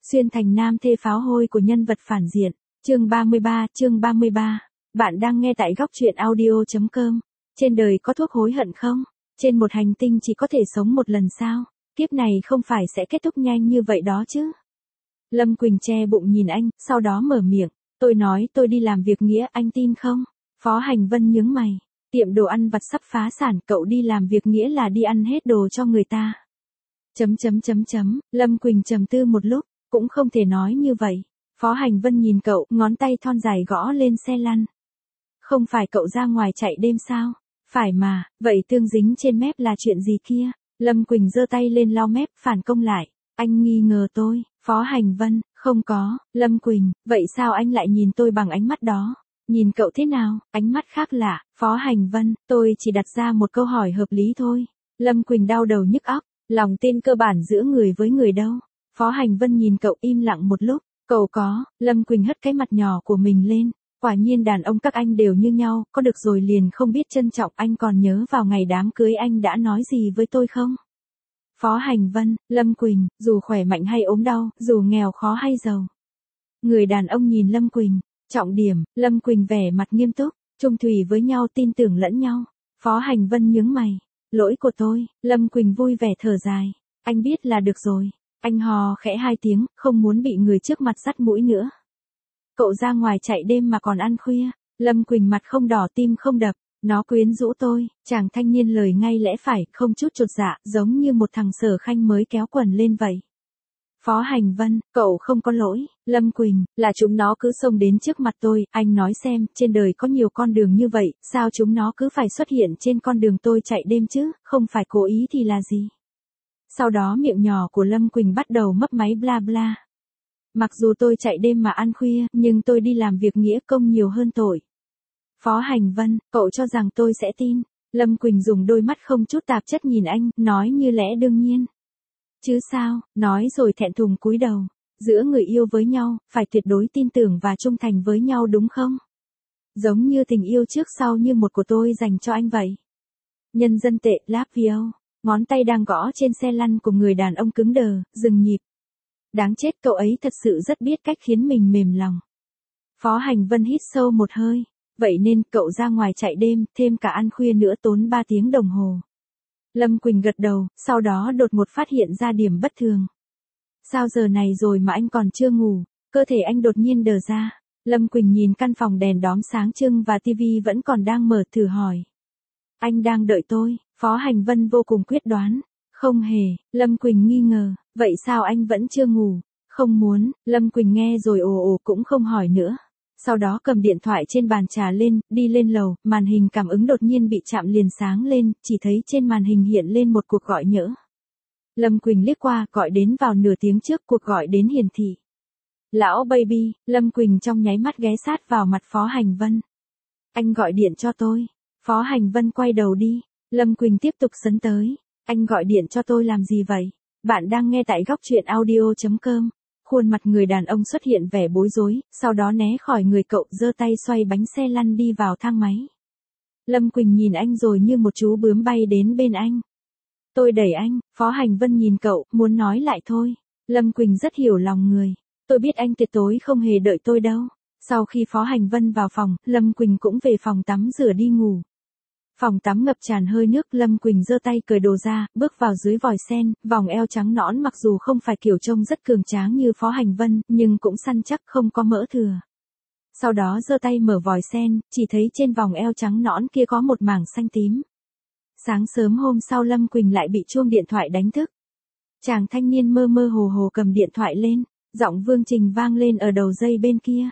Xuyên thành nam thê pháo hôi của nhân vật phản diện. Chương 33. Bạn đang nghe tại góc truyện audio.com. Trên đời có thuốc hối hận không? Trên một hành tinh chỉ có thể sống một lần sao? Kiếp này không phải sẽ kết thúc nhanh như vậy đó chứ? Lâm Quỳnh che bụng nhìn anh, sau đó mở miệng. Tôi nói tôi đi làm việc nghĩa, anh tin không? Phó Hành Vân nhướng mày. Tiệm đồ ăn vặt sắp phá sản, cậu đi làm việc nghĩa là đi ăn hết đồ cho người ta. Lâm Quỳnh trầm tư một lúc, cũng không thể nói như vậy. Phó Hành Vân nhìn cậu, ngón tay thon dài gõ lên xe lăn. Không phải cậu ra ngoài chạy đêm sao? Phải mà, vậy tương dính trên mép là chuyện gì kia? Lâm Quỳnh giơ tay lên lau mép, phản công lại. Anh nghi ngờ tôi. Phó Hành Vân, không có. Lâm Quỳnh, vậy sao anh lại nhìn tôi bằng ánh mắt đó? Nhìn cậu thế nào? Ánh mắt khác lạ. Phó Hành Vân, tôi chỉ đặt ra một câu hỏi hợp lý thôi. Lâm Quỳnh đau đầu nhức óc. Lòng tin cơ bản giữa người với người đâu? Phó Hành Vân nhìn cậu im lặng một lúc. Cậu có. Lâm Quỳnh hất cái mặt nhỏ của mình lên. Quả nhiên đàn ông các anh đều như nhau, có được rồi liền không biết trân trọng. Anh còn nhớ vào ngày đám cưới anh đã nói gì với tôi không? Phó Hành Vân, Lâm Quỳnh, dù khỏe mạnh hay ốm đau, dù nghèo khó hay giàu. Người đàn ông nhìn Lâm Quỳnh. Trọng điểm, Lâm Quỳnh vẻ mặt nghiêm túc, chung thủy với nhau, tin tưởng lẫn nhau. Phó Hành Vân nhướng mày. Lỗi của tôi. Lâm Quỳnh vui vẻ thở dài. Anh biết là được rồi. Anh hò khẽ 2 tiếng, không muốn bị người trước mặt dắt mũi nữa. Cậu ra ngoài chạy đêm mà còn ăn khuya. Lâm Quỳnh mặt không đỏ tim không đập. Nó quyến rũ tôi. Chàng thanh niên lời ngay lẽ phải, không chút chột dạ, giống như một thằng Sở Khanh mới kéo quần lên vậy. Phó Hành Vân, cậu không có lỗi. Lâm Quỳnh, là chúng nó cứ xông đến trước mặt tôi, anh nói xem, trên đời có nhiều con đường như vậy, sao chúng nó cứ phải xuất hiện trên con đường tôi chạy đêm chứ, không phải cố ý thì là gì? Sau đó miệng nhỏ của Lâm Quỳnh bắt đầu mấp máy bla bla. Mặc dù tôi chạy đêm mà ăn khuya, nhưng tôi đi làm việc nghĩa công nhiều hơn tội. Phó Hành Vân, cậu cho rằng tôi sẽ tin? Lâm Quỳnh dùng đôi mắt không chút tạp chất nhìn anh, nói như lẽ đương nhiên. Chứ sao, nói rồi thẹn thùng cúi đầu. Giữa người yêu với nhau, phải tuyệt đối tin tưởng và trung thành với nhau đúng không? Giống như tình yêu trước sau như một của tôi dành cho anh vậy. Nhân dân tệ, Lapio. Ngón tay đang gõ trên xe lăn của người đàn ông cứng đờ, dừng nhịp. Đáng chết, cậu ấy thật sự rất biết cách khiến mình mềm lòng. Phó Hành Vân hít sâu một hơi. Vậy nên cậu ra ngoài chạy đêm, thêm cả ăn khuya nữa, tốn 3 tiếng đồng hồ. Lâm Quỳnh gật đầu, sau đó đột ngột phát hiện ra điểm bất thường. Sao giờ này rồi mà anh còn chưa ngủ? Cơ thể anh đột nhiên đờ ra. Lâm Quỳnh nhìn căn phòng đèn đóm sáng trưng và tivi vẫn còn đang mở, thử hỏi. Anh đang đợi tôi. Phó Hành Vân vô cùng quyết đoán. Không hề. Lâm Quỳnh nghi ngờ. Vậy sao anh vẫn chưa ngủ? Không muốn. Lâm Quỳnh nghe rồi ồ ồ cũng không hỏi nữa. Sau đó cầm điện thoại trên bàn trà lên, đi lên lầu, màn hình cảm ứng đột nhiên bị chạm liền sáng lên, chỉ thấy trên màn hình hiện lên một cuộc gọi nhỡ. Lâm Quỳnh liếc qua, gọi đến vào nửa tiếng trước, cuộc gọi đến hiển thị. Lão baby. Lâm Quỳnh trong nháy mắt ghé sát vào mặt Phó Hành Vân. Anh gọi điện cho tôi. Phó Hành Vân quay đầu đi. Lâm Quỳnh tiếp tục sấn tới. Anh gọi điện cho tôi làm gì vậy? Bạn đang nghe tại góc truyện audio.com. Khuôn mặt người đàn ông xuất hiện vẻ bối rối, sau đó né khỏi người cậu, giơ tay xoay bánh xe lăn đi vào thang máy. Lâm Quỳnh nhìn anh rồi như một chú bướm bay đến bên anh. Tôi đẩy anh. Phó Hành Vân nhìn cậu, muốn nói lại thôi. Lâm Quỳnh rất hiểu lòng người. Tôi biết anh tuyệt đối không hề đợi tôi đâu. Sau khi Phó Hành Vân vào phòng, Lâm Quỳnh cũng về phòng tắm rửa đi ngủ. Phòng tắm ngập tràn hơi nước, Lâm Quỳnh giơ tay cởi đồ ra, bước vào dưới vòi sen, vòng eo trắng nõn mặc dù không phải kiểu trông rất cường tráng như Phó Hành Vân, nhưng cũng săn chắc không có mỡ thừa. Sau đó giơ tay mở vòi sen, chỉ thấy trên vòng eo trắng nõn kia có một mảng xanh tím. Sáng sớm hôm sau Lâm Quỳnh lại bị chuông điện thoại đánh thức. Chàng thanh niên mơ mơ hồ hồ cầm điện thoại lên, giọng Vương Trình vang lên ở đầu dây bên kia.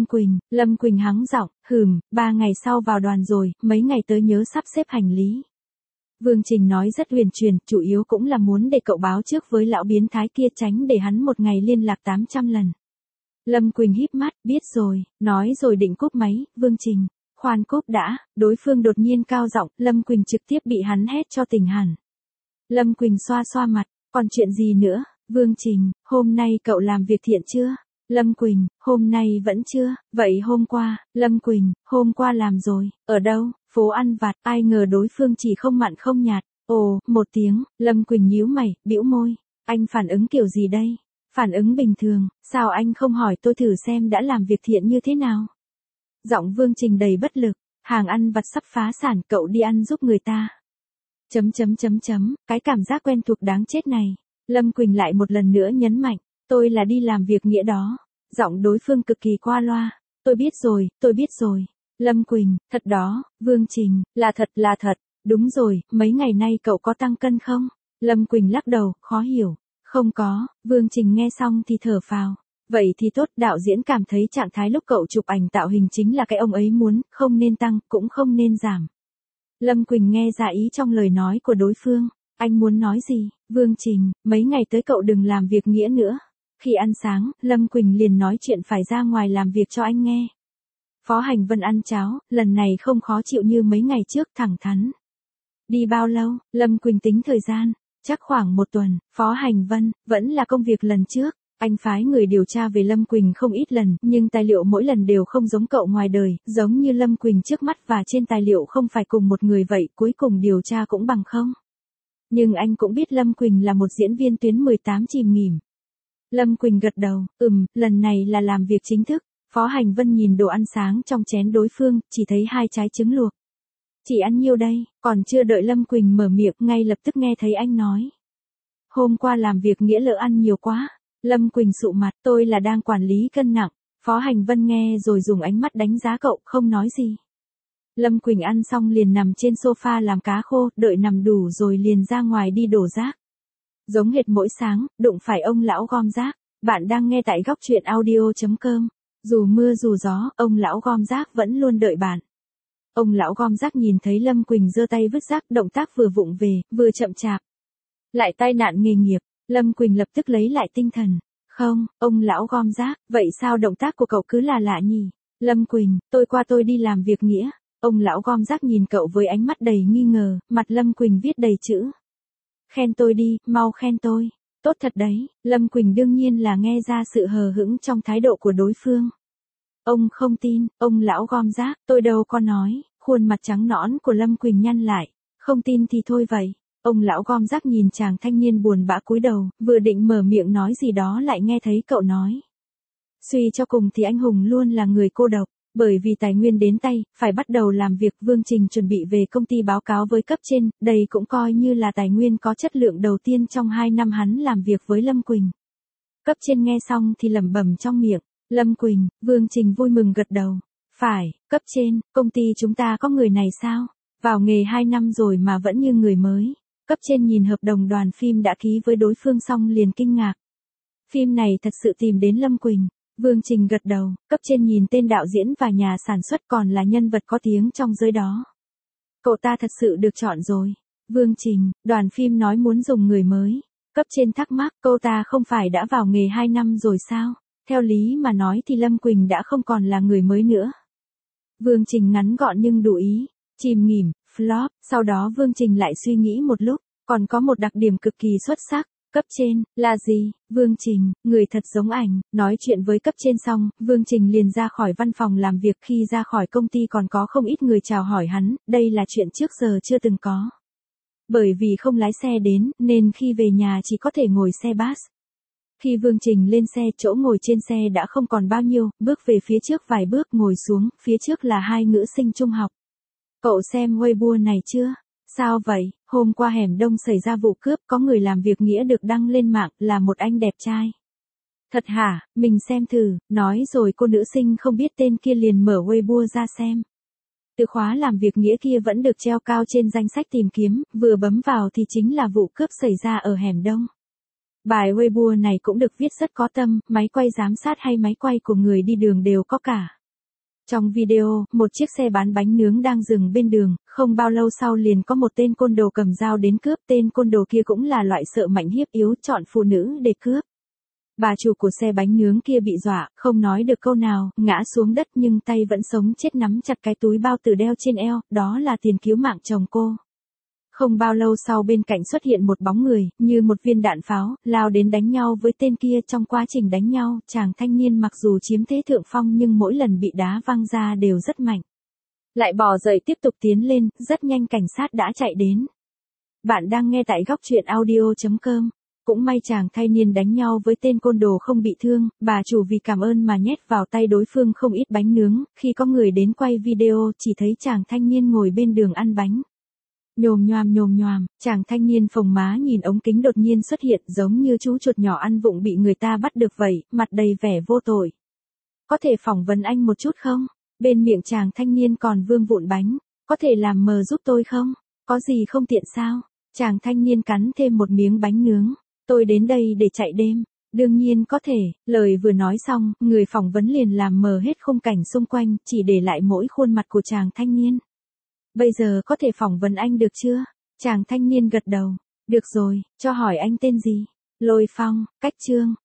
Lâm Quỳnh hắng giọng, 3 ngày sau vào đoàn rồi, mấy ngày tới nhớ sắp xếp hành lý. Vương Trình nói rất huyền truyền, chủ yếu cũng là muốn để cậu báo trước với lão biến thái kia, tránh để hắn một ngày liên lạc 800 lần. Lâm Quỳnh híp mắt, biết rồi, nói rồi định cúp máy. Vương Trình, khoan cúp đã. Đối phương đột nhiên cao giọng, Lâm Quỳnh trực tiếp bị hắn hét cho tỉnh hẳn. Lâm Quỳnh xoa xoa mặt, còn chuyện gì nữa? Vương Trình, hôm nay cậu làm việc thiện chưa? Lâm Quỳnh, hôm nay vẫn chưa. Vậy hôm qua? Lâm Quỳnh, hôm qua làm rồi. Ở đâu? Phố ăn vặt. Ai ngờ đối phương chỉ không mặn không nhạt. Ồ, một tiếng. Lâm Quỳnh nhíu mày, bĩu môi. Anh phản ứng kiểu gì đây? Phản ứng bình thường, sao anh không hỏi tôi thử xem đã làm việc thiện như thế nào? Giọng Vương Trình đầy bất lực, hàng ăn vặt sắp phá sản, cậu đi ăn giúp người ta. Cái cảm giác quen thuộc đáng chết này. Lâm Quỳnh lại một lần nữa nhấn mạnh, tôi là đi làm việc nghĩa đó. Giọng đối phương cực kỳ qua loa, tôi biết rồi. Lâm Quỳnh, thật đó, Vương Trình, là thật. Đúng rồi, mấy ngày nay cậu có tăng cân không? Lâm Quỳnh lắc đầu, khó hiểu. Không có, Vương Trình nghe xong thì thở phào. Vậy thì tốt, đạo diễn cảm thấy trạng thái lúc cậu chụp ảnh tạo hình chính là cái ông ấy muốn, không nên tăng, cũng không nên giảm. Lâm Quỳnh nghe ra ý trong lời nói của đối phương. Anh muốn nói gì? Vương Trình, mấy ngày tới cậu đừng làm việc nghĩa nữa. Khi ăn sáng, Lâm Quỳnh liền nói chuyện phải ra ngoài làm việc cho anh nghe. Phó Hành Vân ăn cháo, lần này không khó chịu như mấy ngày trước, thẳng thắn. Đi bao lâu? Lâm Quỳnh tính thời gian. Chắc khoảng 1 tuần. Phó Hành Vân, vẫn là công việc lần trước. Anh phái người điều tra về Lâm Quỳnh không ít lần, nhưng tài liệu mỗi lần đều không giống cậu ngoài đời, giống như Lâm Quỳnh trước mắt và trên tài liệu không phải cùng một người vậy, cuối cùng điều tra cũng bằng không. Nhưng anh cũng biết Lâm Quỳnh là một diễn viên tuyến 18 chìm nghỉm. Lâm Quỳnh gật đầu, lần này là làm việc chính thức. Phó Hành Vân nhìn đồ ăn sáng trong chén đối phương, chỉ thấy 2 trái trứng luộc. Chị ăn nhiêu đây? Còn chưa đợi Lâm Quỳnh mở miệng, ngay lập tức nghe thấy anh nói. Hôm qua làm việc nghĩa lỡ ăn nhiều quá. Lâm Quỳnh sụ mặt, tôi là đang quản lý cân nặng. Phó Hành Vân nghe rồi dùng ánh mắt đánh giá cậu, không nói gì. Lâm Quỳnh ăn xong liền nằm trên sofa làm cá khô, đợi nằm đủ rồi liền ra ngoài đi đổ rác. Giống hệt mỗi sáng, đụng phải ông lão gom rác. Bạn đang nghe tại góc truyện audio.com. Dù mưa dù gió, ông lão gom rác vẫn luôn đợi bạn. Ông lão gom rác nhìn thấy Lâm Quỳnh giơ tay vứt rác, động tác vừa vụng về, vừa chậm chạp. Lại tai nạn nghề nghiệp, Lâm Quỳnh lập tức lấy lại tinh thần. Không, ông lão gom rác, vậy sao động tác của cậu cứ là lạ nhỉ? Lâm Quỳnh, tôi đi làm việc nghĩa. Ông lão gom rác nhìn cậu với ánh mắt đầy nghi ngờ, mặt Lâm Quỳnh viết đầy chữ. Khen tôi đi, mau khen tôi. Tốt thật đấy, Lâm Quỳnh đương nhiên là nghe ra sự hờ hững trong thái độ của đối phương. Ông không tin, ông lão gom rác, tôi đâu có nói. Khuôn mặt trắng nõn của Lâm Quỳnh nhăn lại. Không tin thì thôi vậy. Ông lão gom rác nhìn chàng thanh niên buồn bã cúi đầu, vừa định mở miệng nói gì đó lại nghe thấy cậu nói. Suy cho cùng thì anh hùng luôn là người cô độc, bởi vì tài nguyên đến tay, phải bắt đầu làm việc. Vương Trình chuẩn bị về công ty báo cáo với cấp trên, đây cũng coi như là tài nguyên có chất lượng đầu tiên trong 2 năm hắn làm việc với Lâm Quỳnh. Cấp trên nghe xong thì lẩm bẩm trong miệng, Lâm Quỳnh, Vương Trình vui mừng gật đầu. Phải, cấp trên, công ty chúng ta có người này sao? Vào nghề 2 năm rồi mà vẫn như người mới. Cấp trên nhìn hợp đồng đoàn phim đã ký với đối phương xong liền kinh ngạc. Phim này thật sự tìm đến Lâm Quỳnh. Vương Trình gật đầu, cấp trên nhìn tên đạo diễn và nhà sản xuất còn là nhân vật có tiếng trong giới đó. Cậu ta thật sự được chọn rồi. Vương Trình, đoàn phim nói muốn dùng người mới. Cấp trên thắc mắc, cô ta không phải đã vào nghề 2 năm rồi sao? Theo lý mà nói thì Lâm Quỳnh đã không còn là người mới nữa. Vương Trình ngắn gọn nhưng đủ ý. Chìm nghỉm, flop, sau đó Vương Trình lại suy nghĩ một lúc, còn có một đặc điểm cực kỳ xuất sắc. Cấp trên, là gì? Vương Trình, người thật giống ảnh. Nói chuyện với cấp trên xong, Vương Trình liền ra khỏi văn phòng làm việc. Khi ra khỏi công ty còn có không ít người chào hỏi hắn, đây là chuyện trước giờ chưa từng có. Bởi vì không lái xe đến, nên khi về nhà chỉ có thể ngồi xe bus. Khi Vương Trình lên xe, chỗ ngồi trên xe đã không còn bao nhiêu, bước về phía trước vài bước ngồi xuống, phía trước là 2 nữ sinh trung học. Cậu xem Weibo này chưa? Sao vậy? Hôm qua hẻm Đông xảy ra vụ cướp, có người làm việc nghĩa được đăng lên mạng, là một anh đẹp trai. Thật hả? Mình xem thử, nói rồi cô nữ sinh không biết tên kia liền mở Weibo ra xem. Từ khóa làm việc nghĩa kia vẫn được treo cao trên danh sách tìm kiếm, vừa bấm vào thì chính là vụ cướp xảy ra ở hẻm Đông. Bài Weibo này cũng được viết rất có tâm, máy quay giám sát hay máy quay của người đi đường đều có cả. Trong video, một chiếc xe bán bánh nướng đang dừng bên đường, không bao lâu sau liền có một tên côn đồ cầm dao đến cướp. Tên côn đồ kia cũng là loại sợ mạnh hiếp yếu, chọn phụ nữ để cướp. Bà chủ của xe bánh nướng kia bị dọa, không nói được câu nào, ngã xuống đất nhưng tay vẫn sống chết nắm chặt cái túi bao tử đeo trên eo, đó là tiền cứu mạng chồng cô. Không bao lâu sau bên cạnh xuất hiện một bóng người, như một viên đạn pháo, lao đến đánh nhau với tên kia. Trong quá trình đánh nhau, chàng thanh niên mặc dù chiếm thế thượng phong nhưng mỗi lần bị đá văng ra đều rất mạnh. Lại bò dậy tiếp tục tiến lên, rất nhanh cảnh sát đã chạy đến. Bạn đang nghe tại góc truyện audio.com. Cũng may chàng thanh niên đánh nhau với tên côn đồ không bị thương, bà chủ vì cảm ơn mà nhét vào tay đối phương không ít bánh nướng, khi có người đến quay video chỉ thấy chàng thanh niên ngồi bên đường ăn bánh. Nhồm nhoàm, chàng thanh niên phồng má nhìn ống kính đột nhiên xuất hiện giống như chú chuột nhỏ ăn vụng bị người ta bắt được vậy, mặt đầy vẻ vô tội. Có thể phỏng vấn anh một chút không? Bên miệng chàng thanh niên còn vương vụn bánh. Có thể làm mờ giúp tôi không? Có gì không tiện sao? Chàng thanh niên cắn thêm một miếng bánh nướng. Tôi đến đây để chạy đêm. Đương nhiên có thể, lời vừa nói xong, người phỏng vấn liền làm mờ hết khung cảnh xung quanh, chỉ để lại mỗi khuôn mặt của chàng thanh niên. Bây giờ có thể phỏng vấn anh được chưa? Chàng thanh niên gật đầu. Được rồi, cho hỏi anh tên gì? Lôi Phong, Cách Trương.